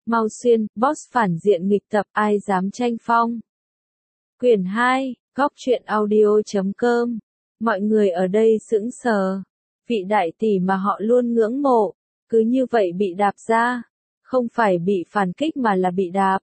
Mau Xuyên, Boss phản diện nghịch tập, ai dám tranh phong. Quyển 2, góc truyện audio.com. Mọi người ở đây sững sờ. Vị đại tỷ mà họ luôn ngưỡng mộ, cứ như vậy bị đạp ra. Không phải bị phản kích mà là bị đạp.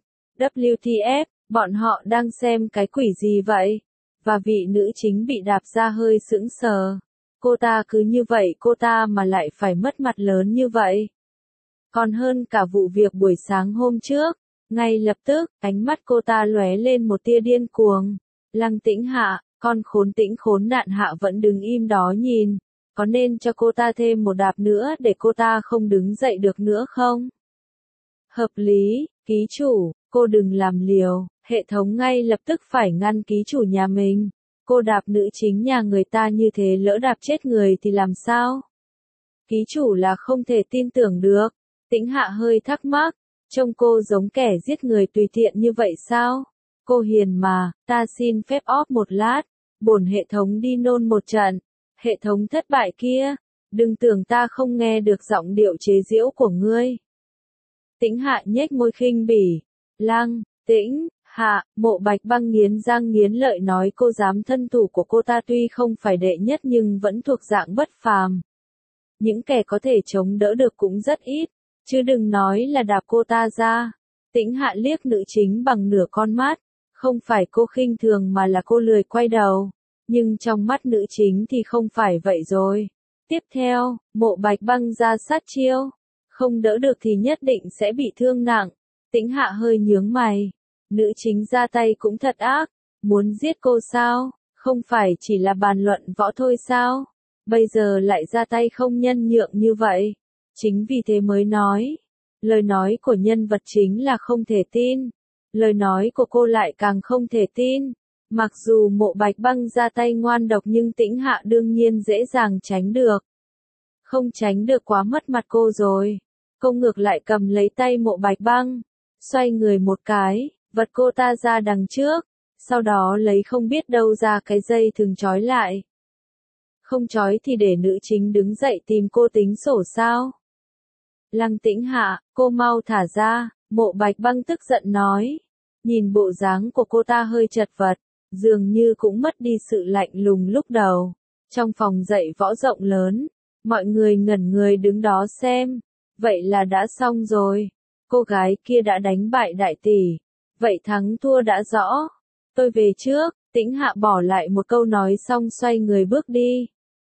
WTF, bọn họ đang xem cái quỷ gì vậy? Và vị nữ chính bị đạp ra hơi sững sờ. Cô ta cứ như vậy cô ta mà lại phải mất mặt lớn như vậy. Còn hơn cả vụ việc buổi sáng hôm trước. Ngay lập tức, ánh mắt cô ta lóe lên một tia điên cuồng. Lăng Tĩnh Hạ, con khốn tĩnh khốn nạn Hạ vẫn đứng im đó nhìn. Có nên cho cô ta thêm một đạp nữa để cô ta không đứng dậy được nữa không? Hợp lý, ký chủ, cô đừng làm liều, hệ thống ngay lập tức phải ngăn ký chủ nhà mình. Cô đạp nữ chính nhà người ta như thế lỡ đạp chết người thì làm sao? Ký chủ là không thể tin tưởng được. Tĩnh Hạ hơi thắc mắc, trông cô giống kẻ giết người tùy tiện như vậy sao? Cô hiền mà, ta xin phép off một lát, bổn hệ thống đi nôn một trận. Hệ thống thất bại kia, đừng tưởng ta không nghe được giọng điệu chế giễu của ngươi. Tĩnh Hạ nhếch môi khinh bỉ. Lăng Tĩnh Hạ, Mộ Bạch Băng nghiến răng nghiến lợi nói cô dám thân thủ của cô ta tuy không phải đệ nhất nhưng vẫn thuộc dạng bất phàm. Những kẻ có thể chống đỡ được cũng rất ít, chứ đừng nói là đạp cô ta ra. Tĩnh Hạ liếc nữ chính bằng nửa con mắt, không phải cô khinh thường mà là cô lười quay đầu. Nhưng trong mắt nữ chính thì không phải vậy rồi. Tiếp theo, Mộ Bạch Băng ra sát chiêu. Không đỡ được thì nhất định sẽ bị thương nặng. Tĩnh Hạ hơi nhướng mày. Nữ chính ra tay cũng thật ác. Muốn giết cô sao? Không phải chỉ là bàn luận võ thôi sao? Bây giờ lại ra tay không nhân nhượng như vậy. Chính vì thế mới nói. Lời nói của nhân vật chính là không thể tin. Lời nói của cô lại càng không thể tin. Mặc dù Mộ Bạch Băng ra tay ngoan độc nhưng Tĩnh Hạ đương nhiên dễ dàng tránh được. Không tránh được quá mất mặt cô rồi. Cô ngược lại cầm lấy tay Mộ Bạch Băng, xoay người một cái, vật cô ta ra đằng trước, sau đó lấy không biết đâu ra cái dây thừng trói lại. Không trói thì để nữ chính đứng dậy tìm cô tính sổ sao? Lăng Tĩnh Hạ, cô mau thả ra, Mộ Bạch Băng tức giận nói. Nhìn bộ dáng của cô ta hơi chật vật, dường như cũng mất đi sự lạnh lùng lúc đầu. Trong phòng dạy võ rộng lớn, mọi người ngẩn người đứng đó xem. Vậy là đã xong rồi. Cô gái kia đã đánh bại đại tỷ. Vậy thắng thua đã rõ. Tôi về trước. Tĩnh Hạ bỏ lại một câu nói xong xoay người bước đi.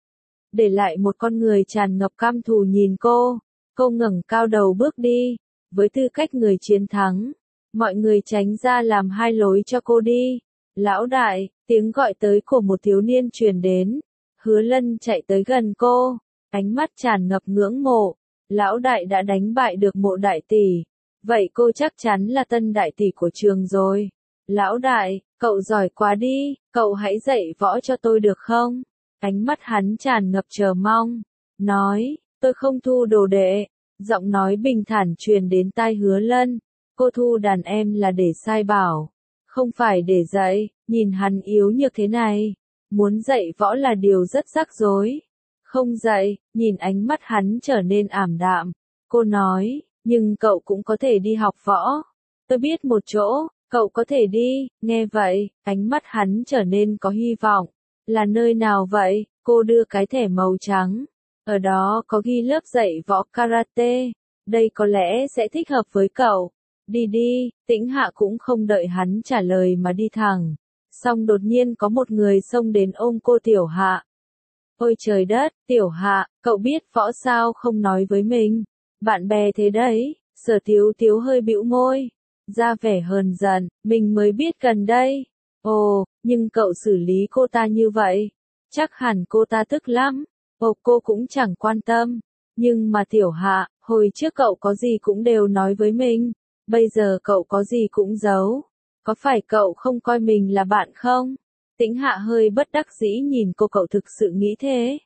Để lại một con người tràn ngập căm thù nhìn cô. Cô ngẩng cao đầu bước đi. Với tư cách người chiến thắng. Mọi người tránh ra làm hai lối cho cô đi. Lão đại, tiếng gọi tới của một thiếu niên truyền đến. Hứa Lân chạy tới gần cô. Ánh mắt tràn ngập ngưỡng mộ. Lão đại đã đánh bại được Mộ đại tỷ. Vậy cô chắc chắn là tân đại tỷ của trường rồi. Lão đại, cậu giỏi quá đi, cậu hãy dạy võ cho tôi được không? Ánh mắt hắn tràn ngập chờ mong. Nói, tôi không thu đồ đệ. Giọng nói bình thản truyền đến tai Hứa Lân. Cô thu đàn em là để sai bảo. Không phải để dạy, nhìn hắn yếu nhược thế này. Muốn dạy võ là điều rất rắc rối. Không dạy, nhìn ánh mắt hắn trở nên ảm đạm. Cô nói, nhưng cậu cũng có thể đi học võ. Tôi biết một chỗ, cậu có thể đi. Nghe vậy, ánh mắt hắn trở nên có hy vọng. Là nơi nào vậy? Cô đưa cái thẻ màu trắng. Ở đó có ghi lớp dạy võ karate. Đây có lẽ sẽ thích hợp với cậu. Đi đi, Tĩnh Hạ cũng không đợi hắn trả lời mà đi thẳng. Xong đột nhiên có một người xông đến ôm cô Tiểu Hạ. Ôi trời đất, Tiểu Hạ, cậu biết võ sao không nói với mình. Bạn bè thế đấy. Sở Tiếu Tiếu hơi bĩu môi. Ra vẻ hờn giận, mình mới biết gần đây. Ồ, nhưng cậu xử lý cô ta như vậy. Chắc hẳn cô ta tức lắm. Ồ, cô cũng chẳng quan tâm. Nhưng mà Tiểu Hạ, hồi trước cậu có gì cũng đều nói với mình. Bây giờ cậu có gì cũng giấu. Có phải cậu không coi mình là bạn không? Tĩnh Hạ hơi bất đắc dĩ nhìn cô, cậu thực sự nghĩ thế.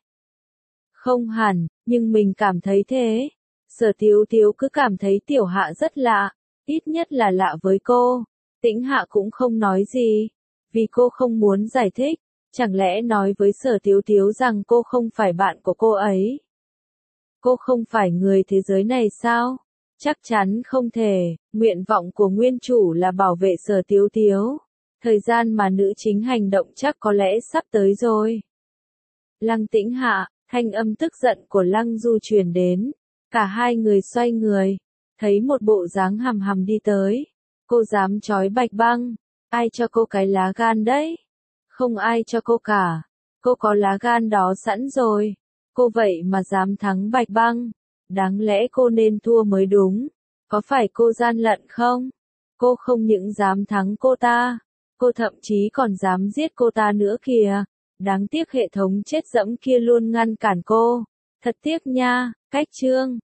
Không hẳn, nhưng mình cảm thấy thế. Sở Tiếu Tiếu cứ cảm thấy Tiểu Hạ rất lạ, ít nhất là lạ với cô. Tĩnh Hạ cũng không nói gì, vì cô không muốn giải thích. Chẳng lẽ nói với Sở Tiếu Tiếu rằng cô không phải bạn của cô ấy? Cô không phải người thế giới này sao? Chắc chắn không thể, nguyện vọng của nguyên chủ là bảo vệ Sở Tiếu Tiếu. Thời gian mà nữ chính hành động chắc có lẽ sắp tới rồi. Lăng Tĩnh Hạ, thanh âm tức giận của Lăng Du truyền đến. Cả hai người xoay người, thấy một bộ dáng hầm hầm đi tới. Cô dám trói Bạch Băng, ai cho cô cái lá gan đấy? Không ai cho cô cả, cô có lá gan đó sẵn rồi. Cô vậy mà dám thắng Bạch Băng, đáng lẽ cô nên thua mới đúng. Có phải cô gian lận không? Cô không những dám thắng cô ta, cô thậm chí còn dám giết cô ta nữa kìa. Đáng tiếc hệ thống chết dẫm kia luôn ngăn cản cô. Thật tiếc nha, cách chương.